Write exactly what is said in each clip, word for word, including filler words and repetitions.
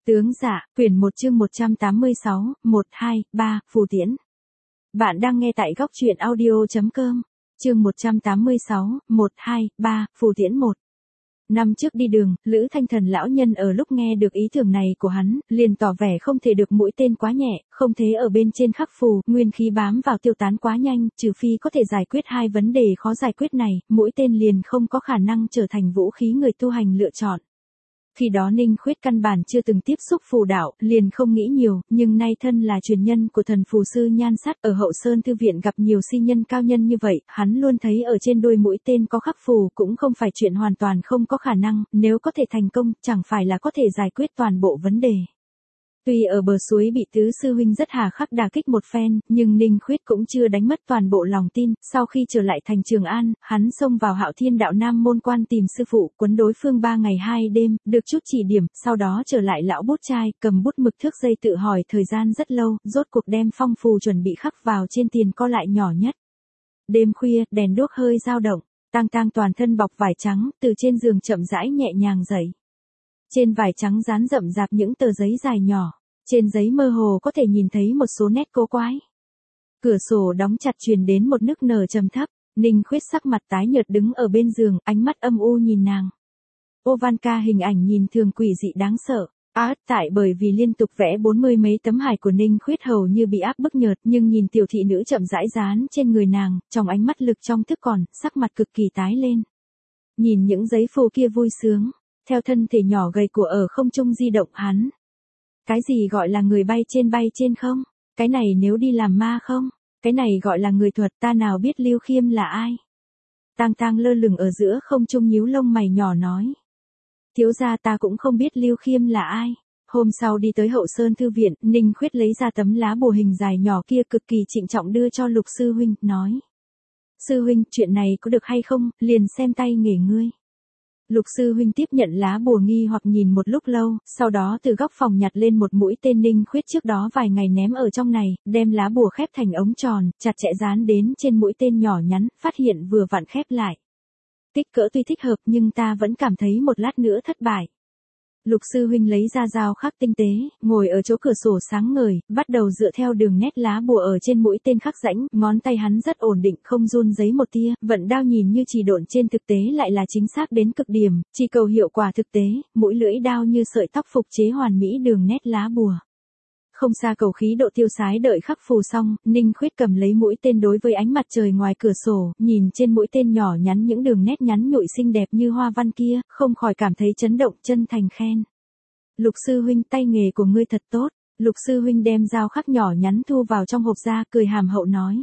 Tướng dạ, quyển một chương một trăm tám mươi sáu, một, hai, ba, phù tiễn. Bạn đang nghe tại góc truyện audio.com, chương một trăm tám mươi sáu, một, hai, ba, phù tiễn một. Năm trước đi đường, Lữ Thanh Thần lão nhân ở lúc nghe được ý tưởng này của hắn, liền tỏ vẻ không thể được mũi tên quá nhẹ, không thế ở bên trên khắc phù, nguyên khí bám vào tiêu tán quá nhanh, trừ phi có thể giải quyết hai vấn đề khó giải quyết này, mũi tên liền không có khả năng trở thành vũ khí người tu hành lựa chọn. Khi đó Ninh Khuyết căn bản chưa từng tiếp xúc phù đạo, liền không nghĩ nhiều, nhưng nay thân là truyền nhân của thần phù sư Nhan Sát ở Hậu Sơn Thư Viện gặp nhiều si nhân cao nhân như vậy, hắn luôn thấy ở trên đôi mũi tên có khắc phù cũng không phải chuyện hoàn toàn không có khả năng, nếu có thể thành công, chẳng phải là có thể giải quyết toàn bộ vấn đề. Tuy ở bờ suối bị tứ sư huynh rất hà khắc đả kích một phen, nhưng Ninh Khuyết cũng chưa đánh mất toàn bộ lòng tin, sau khi trở lại thành Trường An, hắn xông vào Hạo Thiên Đạo Nam môn quan tìm sư phụ, quấn đối phương ba ngày hai đêm, được chút chỉ điểm, sau đó trở lại lão bút trai, cầm bút mực thước dây tự hỏi thời gian rất lâu, rốt cuộc đem phong phù chuẩn bị khắc vào trên tiền co lại nhỏ nhất. Đêm khuya, đèn đuốc hơi dao động, Tang Tang toàn thân bọc vải trắng, từ trên giường chậm rãi nhẹ nhàng dậy. Trên vải trắng dán rậm rạp những tờ giấy dài nhỏ. Trên giấy mơ hồ có thể nhìn thấy một số nét cố quái. Cửa sổ đóng chặt truyền đến một nức nở trầm thấp, Ninh Khuyết sắc mặt tái nhợt đứng ở bên giường, ánh mắt âm u nhìn nàng. Ovanka hình ảnh nhìn thường quỷ dị đáng sợ. Át tại bởi vì liên tục vẽ bốn mươi mấy tấm hài của Ninh Khuyết hầu như bị áp bức nhợt, nhưng nhìn tiểu thị nữ chậm rãi dán trên người nàng, trong ánh mắt lực trong thức còn, sắc mặt cực kỳ tái lên. Nhìn những giấy phù kia vui sướng, theo thân thể nhỏ gầy của ở không trung di động hắn. Cái gì gọi là người bay trên bay trên không? Cái này nếu đi làm ma không? Cái này gọi là người thuật, ta nào biết Lưu Khiêm là ai? Tang Tang lơ lửng ở giữa không trung nhíu lông mày nhỏ nói. Thiếu gia ta cũng không biết Lưu Khiêm là ai. Hôm sau đi tới Hậu Sơn Thư Viện, Ninh Khuyết lấy ra tấm lá bùa hình dài nhỏ kia cực kỳ trịnh trọng đưa cho Lục sư huynh, nói. Sư huynh, chuyện này có được hay không, liền xem tay nghề ngươi. Lục sư huynh tiếp nhận lá bùa nghi hoặc nhìn một lúc lâu, sau đó từ góc phòng nhặt lên một mũi tên Ninh Khuyết trước đó vài ngày ném ở trong này, đem lá bùa khép thành ống tròn, chặt chẽ dán đến trên mũi tên nhỏ nhắn, phát hiện vừa vặn khép lại. Kích cỡ tuy thích hợp nhưng ta vẫn cảm thấy một lát nữa thất bại. Lục sư huynh lấy ra dao khắc tinh tế, ngồi ở chỗ cửa sổ sáng ngời, bắt đầu dựa theo đường nét lá bùa ở trên mũi tên khắc rãnh, ngón tay hắn rất ổn định không run giấy một tia, vận đao nhìn như chỉ độn trên thực tế lại là chính xác đến cực điểm, chỉ cầu hiệu quả thực tế, mũi lưỡi đao như sợi tóc phục chế hoàn mỹ đường nét lá bùa. Không xa cầu khí độ tiêu sái đợi khắc phù xong, Ninh Khuyết cầm lấy mũi tên đối với ánh mặt trời ngoài cửa sổ, nhìn trên mũi tên nhỏ nhắn những đường nét nhắn nhụi xinh đẹp như hoa văn kia, không khỏi cảm thấy chấn động, chân thành khen. Lục sư huynh, tay nghề của ngươi thật tốt. Lục sư huynh đem dao khắc nhỏ nhắn thu vào trong hộp ra, cười hàm hậu nói.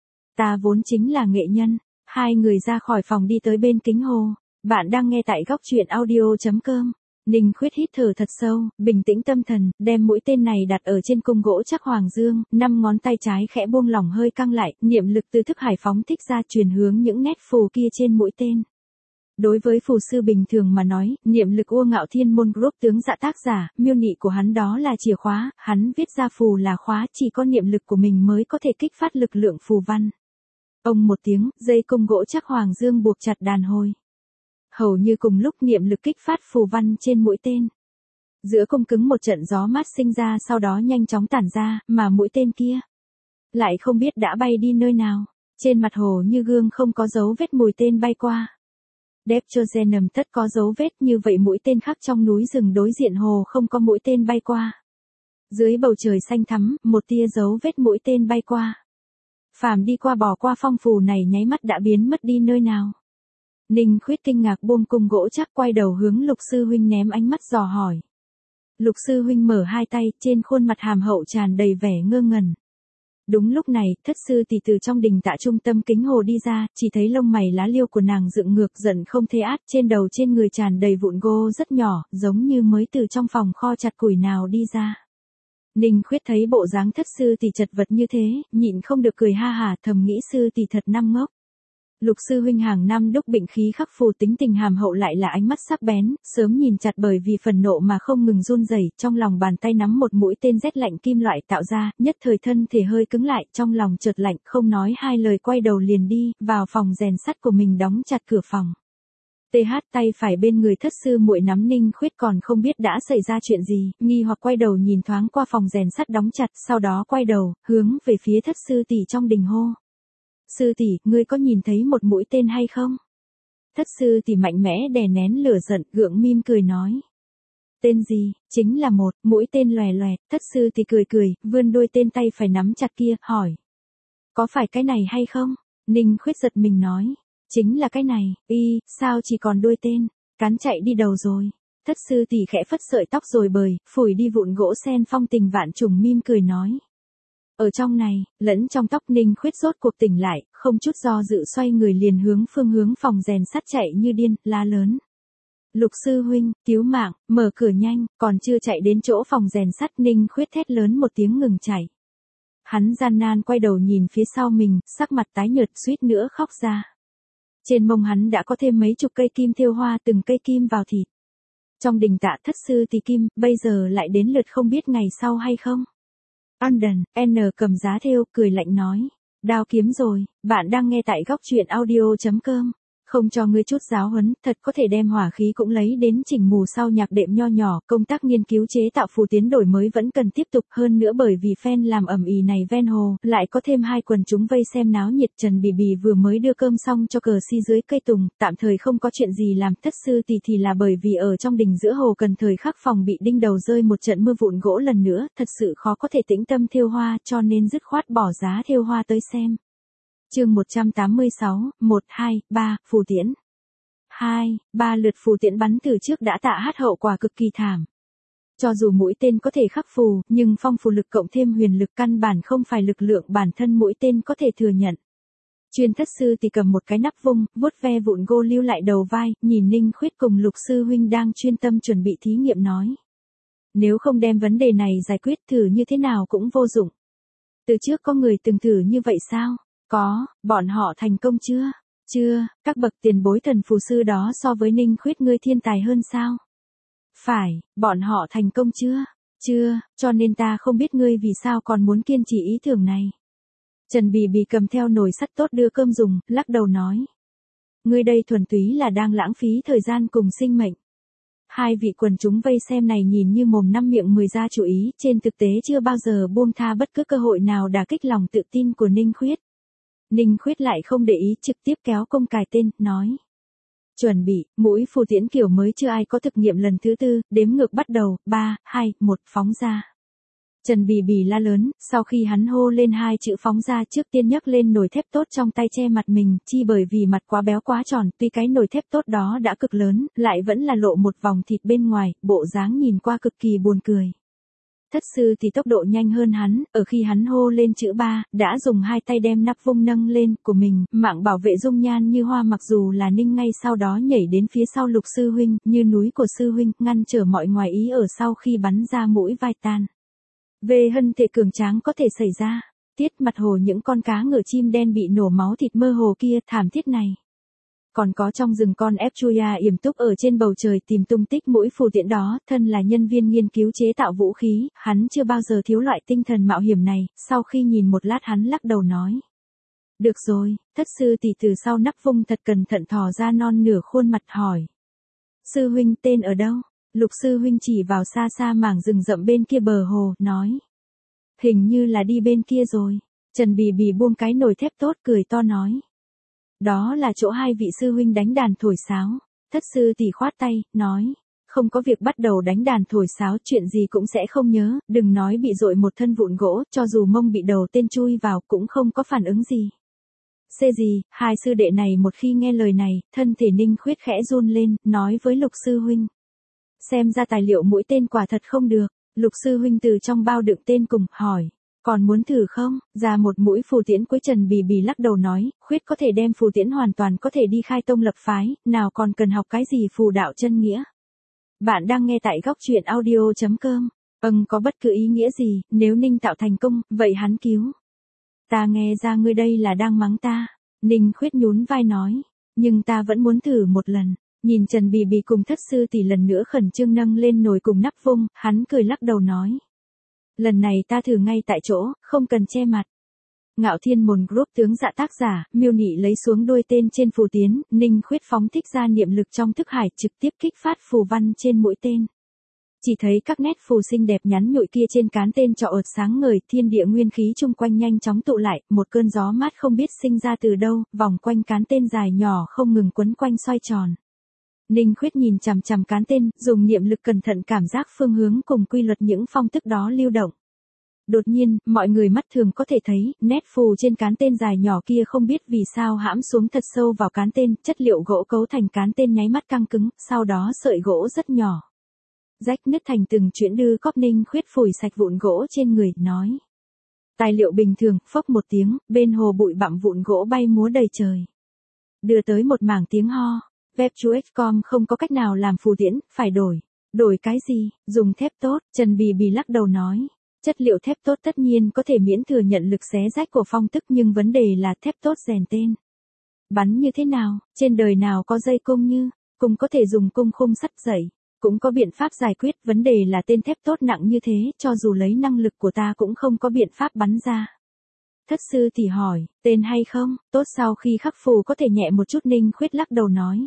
Ta vốn chính là nghệ nhân. Hai người ra khỏi phòng đi tới bên kính hồ. Bạn đang nghe tại góc truyện audio.com. Ninh Khuyết hít thở thật sâu, bình tĩnh tâm thần, đem mũi tên này đặt ở trên cung gỗ chắc hoàng dương, năm ngón tay trái khẽ buông lỏng hơi căng lại, niệm lực từ thức hải phóng thích ra truyền hướng những nét phù kia trên mũi tên. Đối với phù sư bình thường mà nói, niệm lực Ua Ngạo Thiên Môn Group tướng dạ tác giả, miêu nị của hắn đó là chìa khóa, hắn viết ra phù là khóa, chỉ có niệm lực của mình mới có thể kích phát lực lượng phù văn. Ông một tiếng, dây cung gỗ chắc hoàng dương buộc chặt đàn hồi. Hầu như cùng lúc niệm lực kích phát phù văn trên mũi tên. Giữa cung cứng một trận gió mát sinh ra sau đó nhanh chóng tản ra, mà mũi tên kia lại không biết đã bay đi nơi nào. Trên mặt hồ như gương không có dấu vết mũi tên bay qua. Đếp cho Genom tất có dấu vết như vậy mũi tên khắc trong núi rừng đối diện hồ không có mũi tên bay qua. Dưới bầu trời xanh thắm, một tia dấu vết mũi tên bay qua. Phàm đi qua bỏ qua phong phù này nháy mắt đã biến mất đi nơi nào. Ninh Khuyết kinh ngạc buông cung gỗ chắc quay đầu hướng Lục sư huynh ném ánh mắt dò hỏi. Lục sư huynh mở hai tay, trên khuôn mặt hàm hậu tràn đầy vẻ ngơ ngẩn. Đúng lúc này, thất sư tỷ từ trong đình tạ trung tâm kính hồ đi ra, chỉ thấy lông mày lá liêu của nàng dựng ngược giận không thể át, trên đầu trên người tràn đầy vụn gô rất nhỏ, giống như mới từ trong phòng kho chặt củi nào đi ra. Ninh Khuyết thấy bộ dáng thất sư tỷ chật vật như thế, nhịn không được cười ha hả, thầm nghĩ sư tỷ thật năm ngốc. Lục sư huynh hàng năm đúc bệnh khí khắc phù tính tình hàm hậu lại là ánh mắt sắc bén, sớm nhìn chặt bởi vì phần nộ mà không ngừng run rẩy, trong lòng bàn tay nắm một mũi tên rét lạnh kim loại tạo ra, nhất thời thân thể hơi cứng lại, trong lòng chợt lạnh, không nói hai lời quay đầu liền đi, vào phòng rèn sắt của mình đóng chặt cửa phòng. tê hát tay phải bên người thất sư muội nắm Ninh Khuyết còn không biết đã xảy ra chuyện gì, nghi hoặc quay đầu nhìn thoáng qua phòng rèn sắt đóng chặt, sau đó quay đầu, hướng về phía thất sư tỷ trong đình hô. Sư tỷ, ngươi có nhìn thấy một mũi tên hay không? Thất sư tỷ mạnh mẽ đè nén lửa giận, gượng mím cười nói. Tên gì? Chính là một mũi tên lòe lòe. Thất sư tỷ cười cười, vươn đôi tên tay phải nắm chặt kia, hỏi. Có phải cái này hay không? Ninh Khuyết giật mình nói. Chính là cái này. Y, sao chỉ còn đôi tên? Cán chạy đi đầu rồi. Thất sư tỷ khẽ phất sợi tóc rồi bời, phủi đi vụn gỗ sen phong tình vạn trùng mím cười nói. Ở trong này, lẫn trong tóc Ninh Khuyết rốt cuộc tỉnh lại, không chút do dự xoay người liền hướng phương hướng phòng rèn sắt chạy như điên, la lớn. Lục sư huynh, cứu mạng, mở cửa nhanh, còn chưa chạy đến chỗ phòng rèn sắt Ninh Khuyết thét lớn một tiếng ngừng chạy. Hắn gian nan quay đầu nhìn phía sau mình, sắc mặt tái nhợt suýt nữa khóc ra. Trên mông hắn đã có thêm mấy chục cây kim thêu hoa, từng cây kim vào thịt. Trong đình tạ thất sư tỷ kim, bây giờ lại đến lượt không biết ngày sau hay không. London, N cầm giá thêu, cười lạnh nói. Đao kiếm rồi, bạn đang nghe tại góc truyện audio chấm com. Không cho ngươi chút giáo huấn, thật có thể đem hỏa khí cũng lấy đến chỉnh mù sau nhạc đệm nho nhỏ, công tác nghiên cứu chế tạo phù tiến đổi mới vẫn cần tiếp tục hơn nữa bởi vì fan làm ầm ĩ này ven hồ, lại có thêm hai quần chúng vây xem náo nhiệt. Trần Bì Bì vừa mới đưa cơm xong cho cờ si dưới cây tùng, tạm thời không có chuyện gì làm. Thất sư tỷ thì là bởi vì ở trong đình giữa hồ cần thời khắc phòng bị đinh đầu rơi một trận mưa vụn gỗ lần nữa, thật sự khó có thể tĩnh tâm thêu hoa, cho nên dứt khoát bỏ giá thêu hoa tới xem. Chương một trăm tám mươi sáu, một, hai, ba, phù tiễn. hai, ba lượt phù tiễn bắn từ trước đã tạ hát hậu quả cực kỳ thảm. Cho dù mũi tên có thể khắc phù, nhưng phong phù lực cộng thêm huyền lực căn bản không phải lực lượng bản thân mũi tên có thể thừa nhận. Chuyên thất sư thì cầm một cái nắp vung, vuốt ve vụn gô lưu lại đầu vai, nhìn Ninh Khuyết cùng Lục sư huynh đang chuyên tâm chuẩn bị thí nghiệm nói. Nếu không đem vấn đề này giải quyết thử như thế nào cũng vô dụng. Từ trước có người từng thử như vậy sao? Có, bọn họ thành công chưa? Chưa, các bậc tiền bối thần phù sư đó so với Ninh Khuyết ngươi thiên tài hơn sao? Phải, bọn họ thành công chưa? Chưa, cho nên ta không biết ngươi vì sao còn muốn kiên trì ý tưởng này. Trần Bì Bì cầm theo nồi sắt tốt đưa cơm dùng, lắc đầu nói. Ngươi đây thuần túy là đang lãng phí thời gian cùng sinh mệnh. Hai vị quần chúng vây xem này nhìn như mồm năm miệng mười ra chủ ý, trên thực tế chưa bao giờ buông tha bất cứ cơ hội nào đả kích lòng tự tin của Ninh Khuyết. Ninh Khuyết lại không để ý, trực tiếp kéo công cài tên, nói. Chuẩn bị, mũi phù tiễn kiểu mới chưa ai có thực nghiệm lần thứ tư, đếm ngược bắt đầu, ba, hai, một, phóng ra. Trần Bì Bì la lớn, sau khi hắn hô lên hai chữ phóng ra trước tiên nhấc lên nồi thép tốt trong tay che mặt mình, chi bởi vì mặt quá béo quá tròn, tuy cái nồi thép tốt đó đã cực lớn, lại vẫn là lộ một vòng thịt bên ngoài, bộ dáng nhìn qua cực kỳ buồn cười. Thất sư thì tốc độ nhanh hơn hắn, ở khi hắn hô lên chữ ba, đã dùng hai tay đem nắp vung nâng lên của mình, mạng bảo vệ dung nhan như hoa mặc dù là Ninh ngay sau đó nhảy đến phía sau Lục sư huynh, như núi của sư huynh, ngăn trở mọi ngoài ý ở sau khi bắn ra mũi vai tan. Về hân thể cường tráng có thể xảy ra, tiết mặt hồ những con cá ngựa chim đen bị nổ máu thịt mơ hồ kia thảm thiết này. Còn có trong rừng con ép chuya yểm túc ở trên bầu trời tìm tung tích mũi phù tiễn đó, thân là nhân viên nghiên cứu chế tạo vũ khí, hắn chưa bao giờ thiếu loại tinh thần mạo hiểm này, sau khi nhìn một lát hắn lắc đầu nói. Được rồi, thất sư tỷ từ sau nắp vung thật cẩn thận thò ra non nửa khuôn mặt hỏi. Sư huynh tên ở đâu? Lục sư huynh chỉ vào xa xa mảng rừng rậm bên kia bờ hồ, nói. Hình như là đi bên kia rồi. Trần Bì Bì buông cái nồi thép tốt cười to nói. Đó là chỗ hai vị sư huynh đánh đàn thổi sáo. Thất sư tỷ khoát tay, nói. Không có việc bắt đầu đánh đàn thổi sáo, chuyện gì cũng sẽ không nhớ, đừng nói bị dội một thân vụn gỗ, cho dù mông bị đầu tên chui vào cũng không có phản ứng gì. Xê gì, hai sư đệ này một khi nghe lời này, thân thể Ninh Khuyết khẽ run lên, nói với Lục sư huynh. Xem ra tài liệu mũi tên quả thật không được. Lục sư huynh từ trong bao đựng tên cùng, hỏi. Còn muốn thử không? Ra một mũi phù tiễn cuối. Trần Bì Bì lắc đầu nói, Khuyết có thể đem phù tiễn hoàn toàn có thể đi khai tông lập phái, nào còn cần học cái gì phù đạo chân nghĩa. Bạn đang nghe tại góc truyện audio chấm com. Ừm, có bất cứ ý nghĩa gì, nếu Ninh tạo thành công, vậy hắn cứu. Ta nghe ra ngươi đây là đang mắng ta. Ninh Khuyết nhún vai nói, nhưng ta vẫn muốn thử một lần. Nhìn Trần Bì Bì cùng thất sư tỷ lần nữa khẩn trương nâng lên nồi cùng nắp vung, hắn cười lắc đầu nói. Lần này ta thử ngay tại chỗ, không cần che mặt. Ngạo Thiên Môn Group tướng Dạ tác giả, Miêu Nị lấy xuống đuôi tên trên phù tiến, Ninh Khuyết phóng thích ra niệm lực trong thức hải trực tiếp kích phát phù văn trên mũi tên. Chỉ thấy các nét phù xinh đẹp nhắn nhụi kia trên cán tên trọ ợt sáng ngời, thiên địa nguyên khí chung quanh nhanh chóng tụ lại, một cơn gió mát không biết sinh ra từ đâu, vòng quanh cán tên dài nhỏ không ngừng quấn quanh xoay tròn. Ninh Khuyết nhìn chằm chằm cán tên, dùng niệm lực cẩn thận cảm giác phương hướng cùng quy luật những phong tức đó lưu động. Đột nhiên, mọi người mắt thường có thể thấy, nét phù trên cán tên dài nhỏ kia không biết vì sao hãm xuống thật sâu vào cán tên, chất liệu gỗ cấu thành cán tên nháy mắt căng cứng, sau đó sợi gỗ rất nhỏ. Rách nứt thành từng chuyện đưa cóp. Ninh Khuyết phủi sạch vụn gỗ trên người, nói. Tài liệu bình thường, phốc một tiếng, bên hồ bụi bặm vụn gỗ bay múa đầy trời. Đưa tới một mảng tiếng ho, web chu ích com không có cách nào làm phù tiễn, phải đổi. Đổi cái gì, dùng thép tốt, Trần Bì Bì lắc đầu nói. Chất liệu thép tốt tất nhiên có thể miễn thừa nhận lực xé rách của phong tức nhưng vấn đề là thép tốt rèn tên. Bắn như thế nào, trên đời nào có dây cung như, cũng có thể dùng cung khung sắt dậy. Cũng có biện pháp giải quyết, vấn đề là tên thép tốt nặng như thế, cho dù lấy năng lực của ta cũng không có biện pháp bắn ra. Thất sư thì hỏi, tên hay không, tốt sau khi khắc phù có thể nhẹ một chút. Ninh Khuyết lắc đầu nói.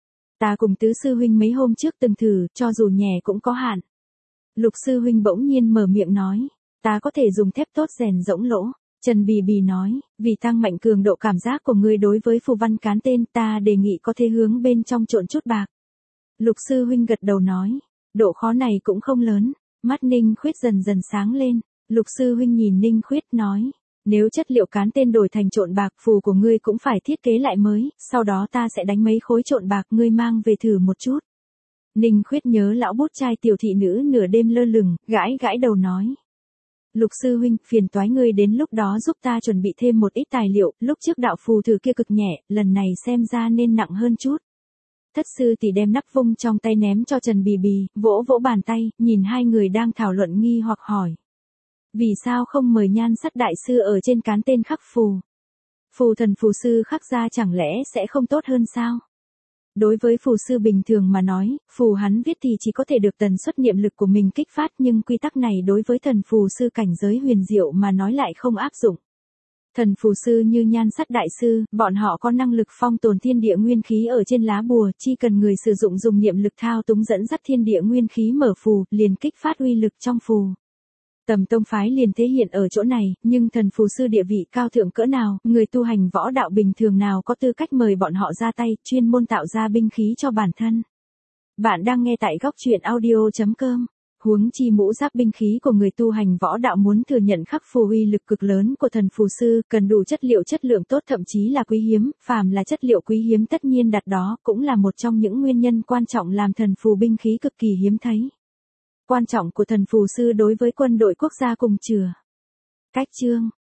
Ta cùng tứ sư huynh mấy hôm trước từng thử, cho dù nhẹ cũng có hạn. Lục sư huynh bỗng nhiên mở miệng nói, ta có thể dùng thép tốt rèn rỗng lỗ. Trần Bì Bì nói, vì tăng mạnh cường độ cảm giác của ngươi đối với phù văn cán tên, ta đề nghị có thể hướng bên trong trộn chút bạc. Lục sư huynh gật đầu nói, độ khó này cũng không lớn. Mắt Ninh Khuyết dần dần sáng lên. Lục sư huynh nhìn Ninh Khuyết nói, nếu chất liệu cán tên đổi thành trộn bạc, phù của ngươi cũng phải thiết kế lại mới, sau đó ta sẽ đánh mấy khối trộn bạc, ngươi mang về thử một chút. Ninh Khuyết nhớ lão bút trai tiểu thị nữ nửa đêm lơ lửng, gãi gãi đầu nói. Lục sư huynh, phiền toái ngươi đến lúc đó giúp ta chuẩn bị thêm một ít tài liệu, lúc trước đạo phù thử kia cực nhẹ, lần này xem ra nên nặng hơn chút. Thất sư tỷ đem nắp vung trong tay ném cho Trần Bì Bì, vỗ vỗ bàn tay, nhìn hai người đang thảo luận nghi hoặc hỏi. Vì sao không mời Nhan Sắt đại sư ở trên cán tên khắc phù? Phù thần phù sư khắc ra chẳng lẽ sẽ không tốt hơn sao? Đối với phù sư bình thường mà nói, phù hắn viết thì chỉ có thể được tần suất niệm lực của mình kích phát, nhưng quy tắc này đối với thần phù sư cảnh giới huyền diệu mà nói lại không áp dụng. Thần phù sư như Nhan Sắt đại sư, bọn họ có năng lực phong tồn thiên địa nguyên khí ở trên lá bùa, chỉ cần người sử dụng dùng niệm lực thao túng dẫn dắt thiên địa nguyên khí mở phù, liền kích phát uy lực trong phù. Tầm tông phái liền thể hiện ở chỗ này, nhưng thần phù sư địa vị cao thượng cỡ nào, người tu hành võ đạo bình thường nào có tư cách mời bọn họ ra tay, chuyên môn tạo ra binh khí cho bản thân. Bạn đang nghe tại góc truyện audio chấm com. Huống chi mũ giáp binh khí của người tu hành võ đạo muốn thừa nhận khắc phù uy lực cực lớn của thần phù sư, cần đủ chất liệu chất lượng tốt, thậm chí là quý hiếm, phàm là chất liệu quý hiếm tất nhiên đặt đó, cũng là một trong những nguyên nhân quan trọng làm thần phù binh khí cực kỳ hiếm thấy. Quan trọng của thần phù sư đối với quân đội quốc gia cùng chừa. Cách chương